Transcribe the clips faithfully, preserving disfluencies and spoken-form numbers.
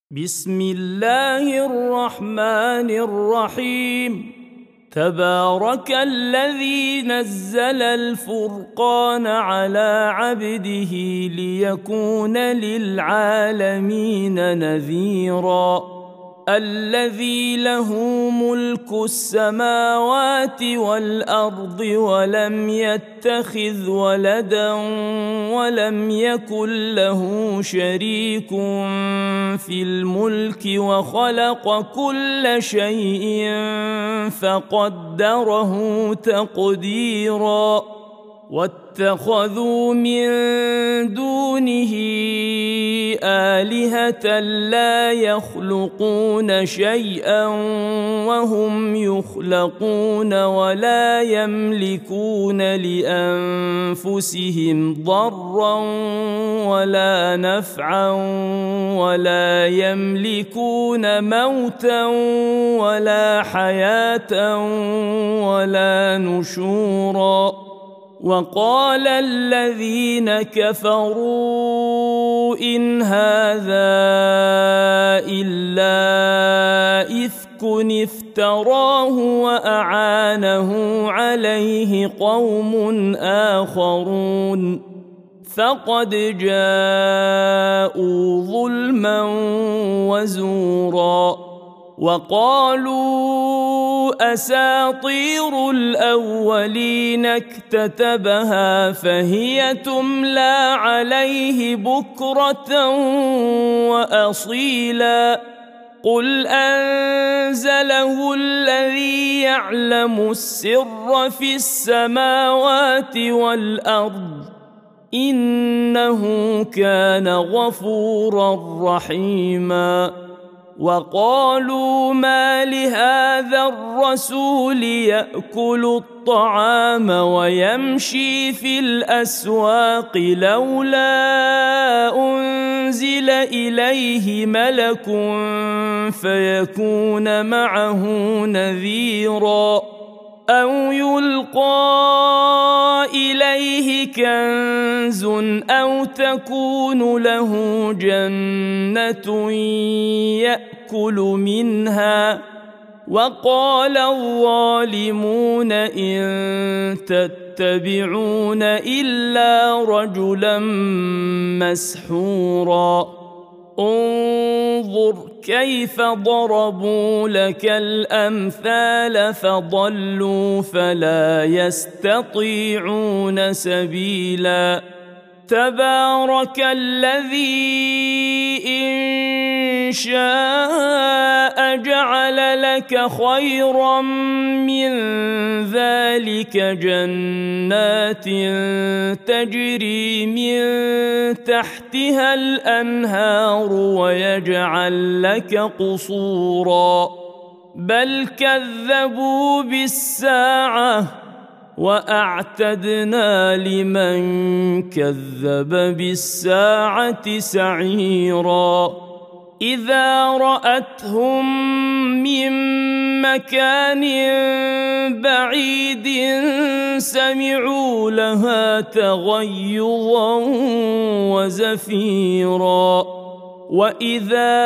بسم الله الرحمن الرحيم. تبارك الذي نزل الفرقان على عبده ليكون للعالمين نذيرا. الذي له ملك السماوات والأرض ولم يتخذ ولدا ولم يكن له شريك في الملك وخلق كل شيء فقدره تقديرا. واتخذوا من دونه آلهة لا يخلقون شيئا وهم يخلقون ولا يملكون لأنفسهم ضرا ولا نفعا ولا يملكون موتا ولا حياة ولا نشورا. وقال الذين كفروا إن هذا إلا إفك افتراه وأعانه عليه قوم آخرون فقد جاءوا ظلما وزورا. وقالوا أساطير الأولين اكتتبها فهي تملى عليه بكرة وأصيلا. قل أنزله الذي يعلم السر في السماوات والأرض إنه كان غفورا رحيما. وقالوا ما لهذا الرسول يأكل الطعام ويمشي في الأسواق لولا أنزل إليه ملك فيكون معه نذيرا أو يلقى إليه كنز أو تكون له جنة يأكل منها. وقال الظالمون إن تتبعون إلا رجلا مسحورا. انظر كيف ضربوا لك الأمثال فضلوا فلا يستطيعون سبيلا. تبارك الذي إن شاء جعل لك خيرا من ذلك جنات تجري من تحتها الأنهار ويجعل لك قصورا. بل كذبوا بالساعة وأعتدنا لمن كذب بالساعة سعيرا. إذا رأتهم من مكان بعيد سمعوا لها تغيظا وزفيرا. وإذا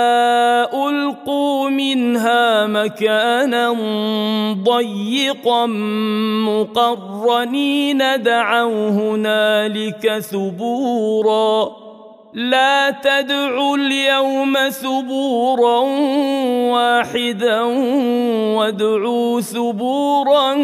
ألقوا منها مكانا ضيقا مقرنين دعوا هنالك ثبورا. لا تدعوا اليوم ثبورا واحدا وادعوا ثبورا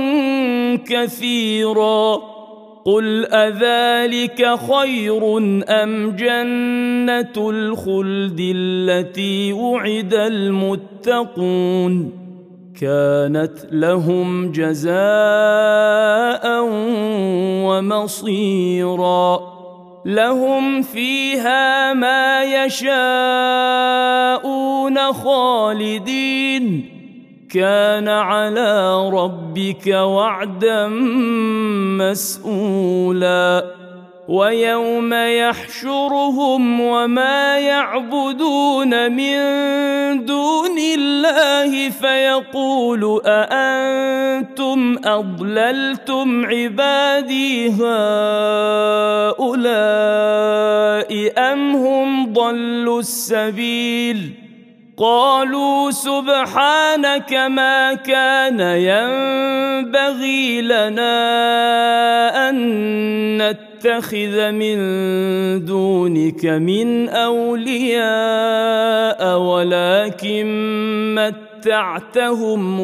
كثيرا. قل أذلك خير أم جنة الخلد التي وعد المتقون كانت لهم جزاء ومصيرا. لهم فيها ما يشاءون خالدين كان على ربك وعدا مسئولا. ويوم يحشرهم وما يعبدون من دون الله فيقول أأنتم أضللتم عبادي هؤلاء أم هم ضلوا السبيل قالوا سبحانك ما كان ينبغي لنا أن نتخذ من دونك من أولياء ولكن متعتهم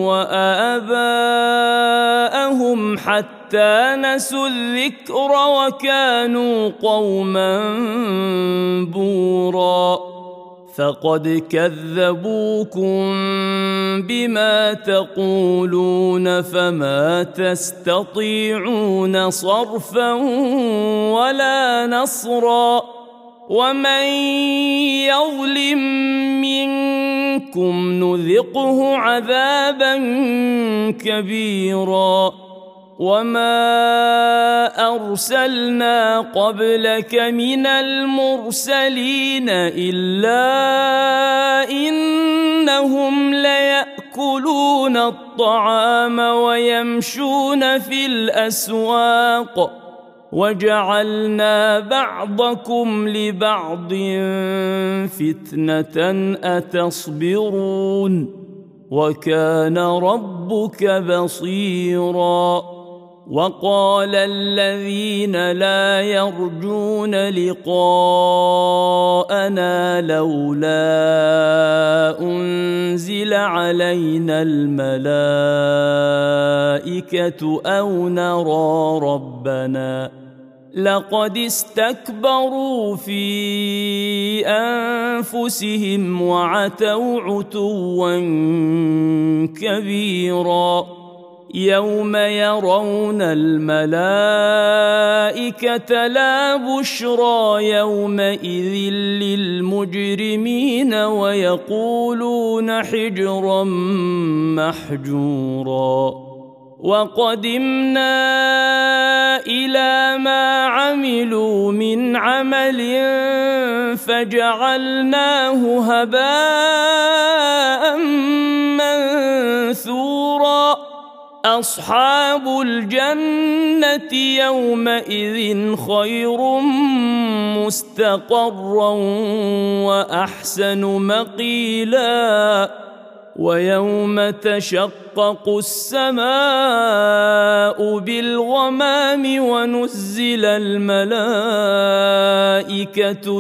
وآباءهم حتى نسوا الذكر وكانوا قوما بورا فقد كذبوكم بما تقولون فما تستطيعون صرفا ولا نصرا ومن يظلم منكم نذقه عذابا كبيرا وما أرسلنا قبلك من المرسلين إلا إنهم ليأكلون الطعام ويمشون في الأسواق وجعلنا بعضكم لبعض فتنة أتصبرون وكان ربك بصيراً وقال الذين لا يرجون لقاءنا لولا أنزل علينا الملائكة أو نرى ربنا لقد استكبروا في أنفسهم وعتوا عتوا كبيرا يوم يرون الملائكة لا بشرى يومئذ للمجرمين ويقولون حجرا محجورا وقدمنا إلى ما عملوا من عمل فجعلناه هباء منثورا أصحاب الجنة يومئذ خير مستقرا وأحسن مقيلا ويوم تشقق السماء بالغمام ونزل الملائكة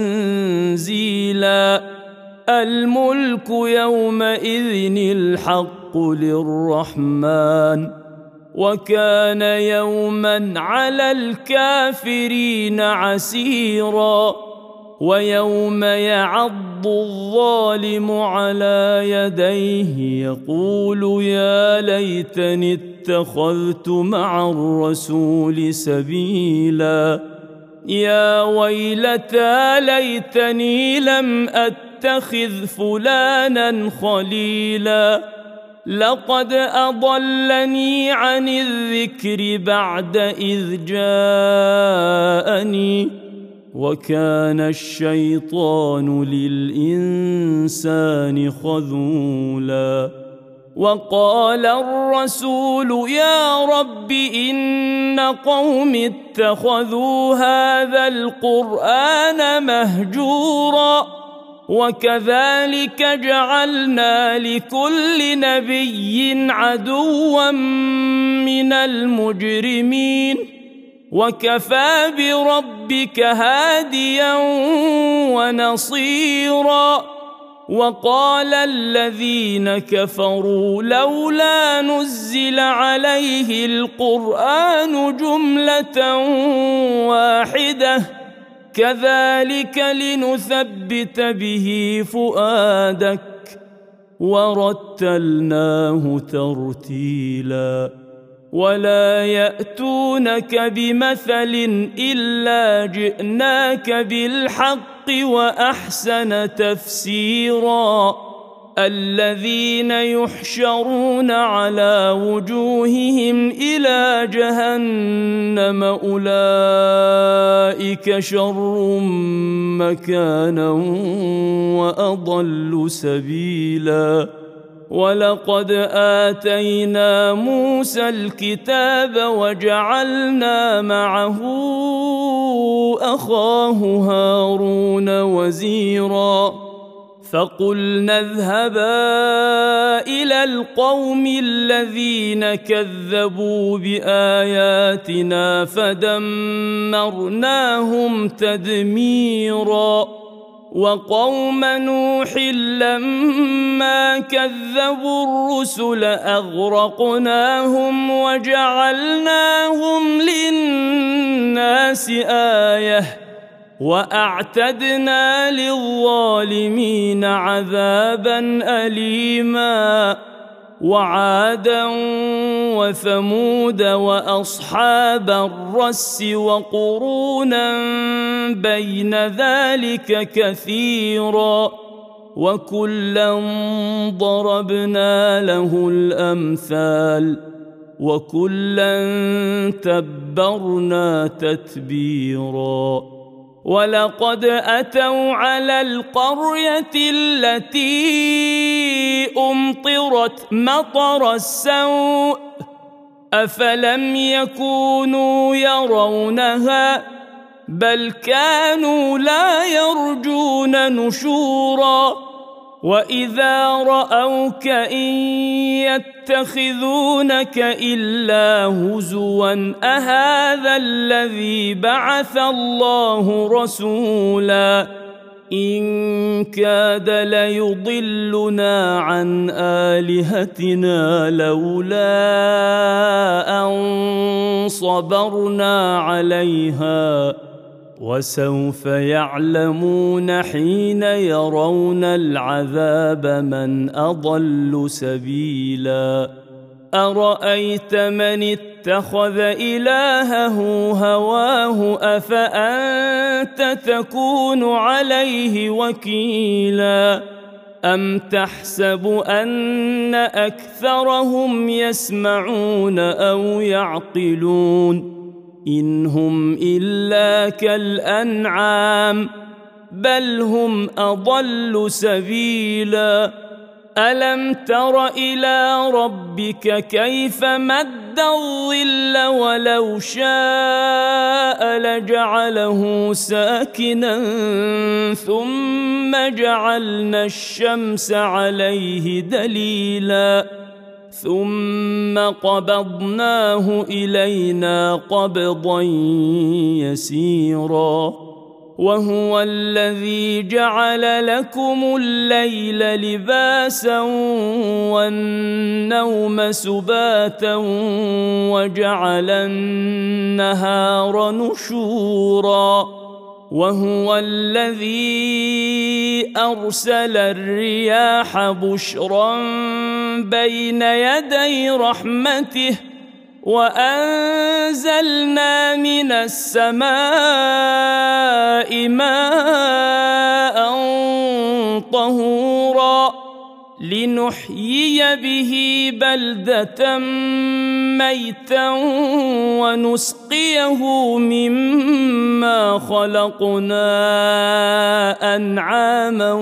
تنزيلا الملك يومئذ الحق للرحمن وكان يوما على الكافرين عسيرا ويوم يعض الظالم على يديه يقول يا ليتني اتخذت مع الرسول سبيلا يا ويلتى ليتني لم أتخذ فلانا خليلا لقد أضلني عن الذكر بعد إذ جاءني وكان الشيطان للإنسان خذولا وقال الرسول يا رب إن قوم اتخذوا هذا القرآن مهجورا وكذلك جعلنا لكل نبي عدوا من المجرمين وكفى بربك هاديا ونصيرا وقال الذين كفروا لولا نزل عليه القرآن جملة واحدة كذلك لنثبت به فؤادك ورتلناه ترتيلا ولا يأتونك بمثل إلا جئناك بالحق وأحسن تفسيرا الذين يحشرون على وجوههم إلى جهنم أولئك شر مكانا وأضل سبيلا ولقد آتينا موسى الكتاب وجعلنا معه أخاه هارون وزيرا فقلنا اذهبا إلى القوم الذين كذبوا بآياتنا فدمرناهم تدميرا وقوم نوح لما كذبوا الرسل أغرقناهم وجعلناهم للناس آية وأعتدنا للظالمين عذابا أليما وعادا وثمود وأصحاب الرس وقرونا بين ذلك كثيرا وكلا ضربنا له الأمثال وكلا تبرنا تتبيرا ولقد أتوا على القرية التي أمطرت مطر السوء أفلم يكونوا يرونها بل كانوا لا يرجون نشورا وإذا رأوك إن يتخذونك إلا هزوا أهذا الذي بعث الله رسولا إن كاد ليضلنا عن آلهتنا لولا أن صبرنا عليها وسوف يعلمون حين يرون العذاب من أضل سبيلا أرأيت من اتخذ إلهه هواه أفأنت تكون عليه وكيلا أم تحسب أن أكثرهم يسمعون أو يعقلون إن هم إلا كالأنعام بل هم أضل سبيلا ألم تر إلى ربك كيف مد الظل ولو شاء لجعله ساكنا ثم جعلنا الشمس عليه دليلا ثم قبضناه إلينا قبضا يسيرا وهو الذي جعل لكم الليل لباسا والنوم سباتا وجعل النهار نشورا وهو الذي أرسل الرياح بشرا بين يدي رحمته وأنزلنا من السماء ماء طهورا لنحيي به بلدة ميتا ونسقيه مما خلقنا أنعاما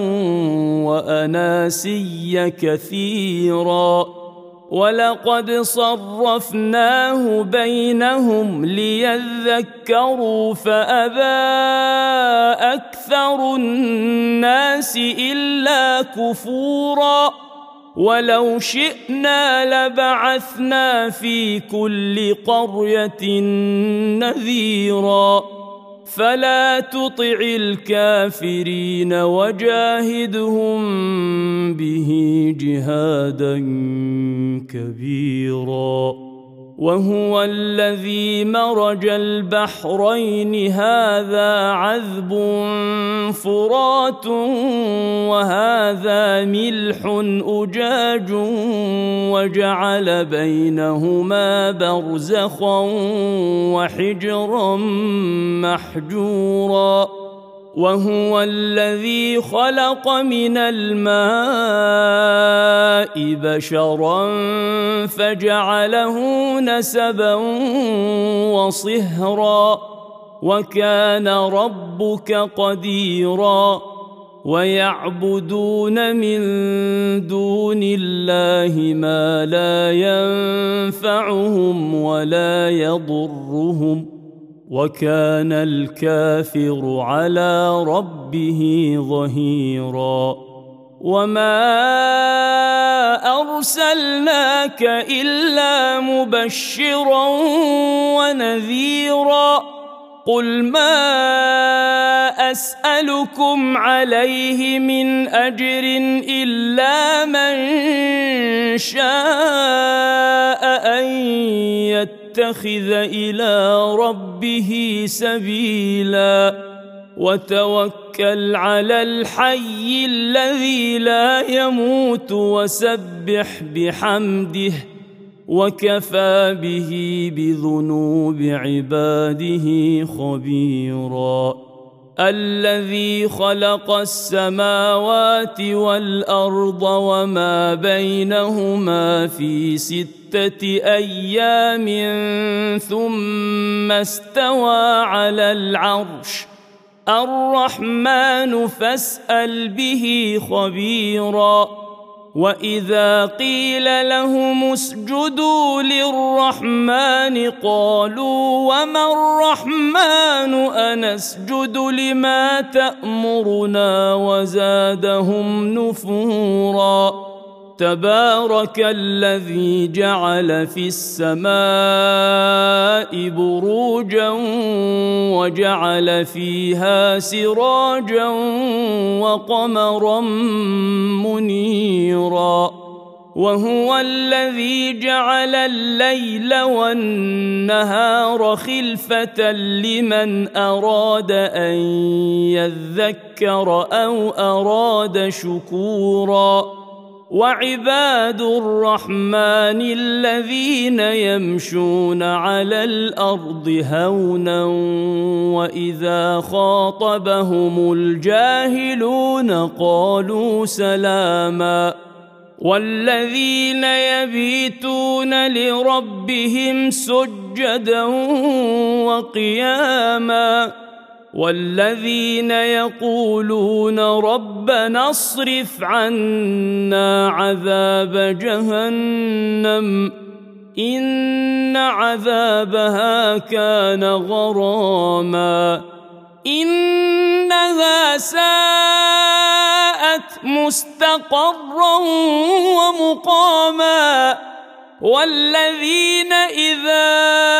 وأناسيا كثيرا ولقد صرفناه بينهم ليذكروا فأبى أكثر الناس إلا كفورا ولو شئنا لبعثنا في كل قرية نذيرا فلا تطع الكافرين وجاهدهم به جهادا كبيرا وهو الذي مرج البحرين هذا عذب فرات وهذا ملح أجاج وجعل بينهما برزخا وحجرا محجورا وهو الذي خلق من الماء بشرا فجعله نسبا وصهرا وكان ربك قديرا ويعبدون من دون الله ما لا ينفعهم ولا يضرهم وكان الكافر على ربه ظهيرا وما أرسلناك إلا مبشرا ونذيرا قل ما أسألكم عليه من أجر إلا من شاء أن يتخذ إلى ربه سبيلا وتوكل على الحي الذي لا يموت وسبح بحمده وكفى به بذنوب عباده خبيرا الذي خلق السماوات والأرض وما بينهما في ستة أيام ثم استوى على العرش الرحمن فاسأل به خبيرا وإذا قيل لهم اسجدوا للرحمن قالوا وما الرحمن أنسجد لما تأمرنا وزادهم نفورا تبارك الذي جعل في السماء بروجا وجعل فيها سراجا وقمرا منيرا وهو الذي جعل الليل والنهار خلفة لمن أراد أن يذكر أو أراد شكورا وعباد الرحمن الذين يمشون على الأرض هونا وإذا خاطبهم الجاهلون قالوا سلاما والذين يبيتون لربهم سجدا وقياما والذين يقولون ربنا اصرف عنا عذاب جهنم إن عذابها كان غراما إنها ساءت مستقرا ومقاما والذين إذا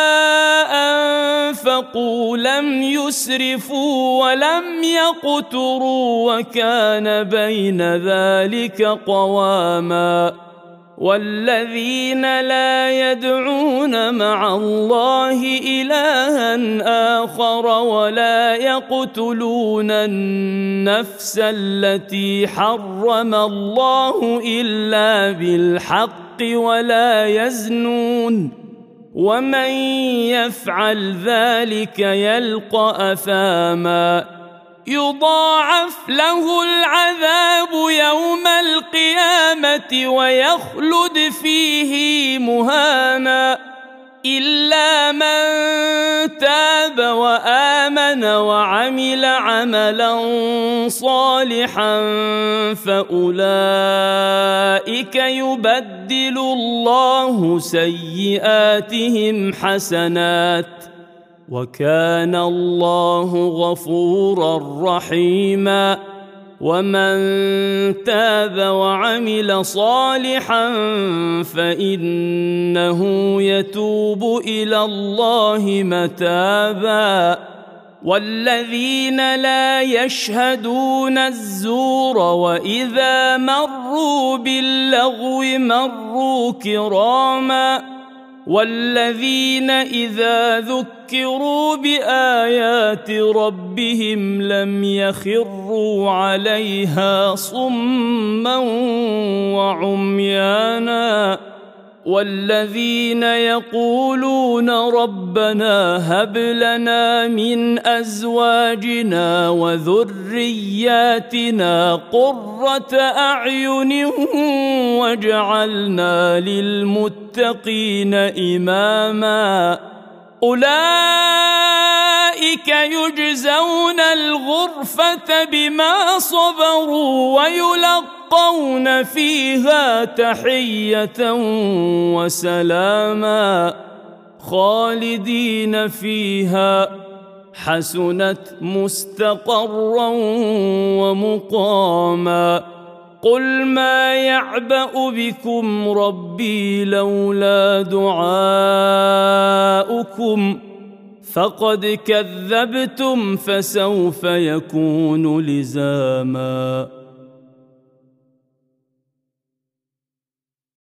أنفقوا لم يسرفوا ولم يقتروا وكان بين ذلك قواما والذين لا يدعون مع الله إلها آخر ولا يقتلون النفس التي حرم الله إلا بالحق ولا يزنون ومن يفعل ذلك يلقى أثاما يضاعف له العذاب يوم القيامة ويخلد فيه مهانا إلا من تاب وآمن وعمل عملا صالحا فأولئك يبدل الله سيئاتهم حسنات وكان الله غفورا رحيما ومن تاب وعمل صالحا فإنه يتوب إلى الله متابا والذين لا يشهدون الزور وإذا مروا باللغو مروا كراما والذين إذا ذكروا بآيات ربهم لم يخروا عليها صما وعميانا والذين يقولون ربنا هب لنا من أزواجنا وذرياتنا قرة أعين واجعلنا للمتقين إماما أولئك يجزون الغرفة بما صبروا ويلقون فيها تحية وسلاما خالدين فيها حسنت مستقرا ومقاما قل ما يعبأ بكم ربي لولا دعاؤكم فقد كذبتم فسوف يكون لزاما